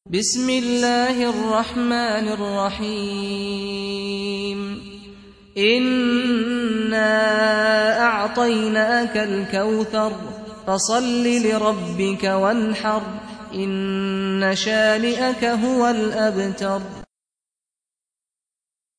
بسم الله الرحمن الرحيم إنا أعطيناك الكوثر فصل لربك وانحر إن شانئك هو الأبتر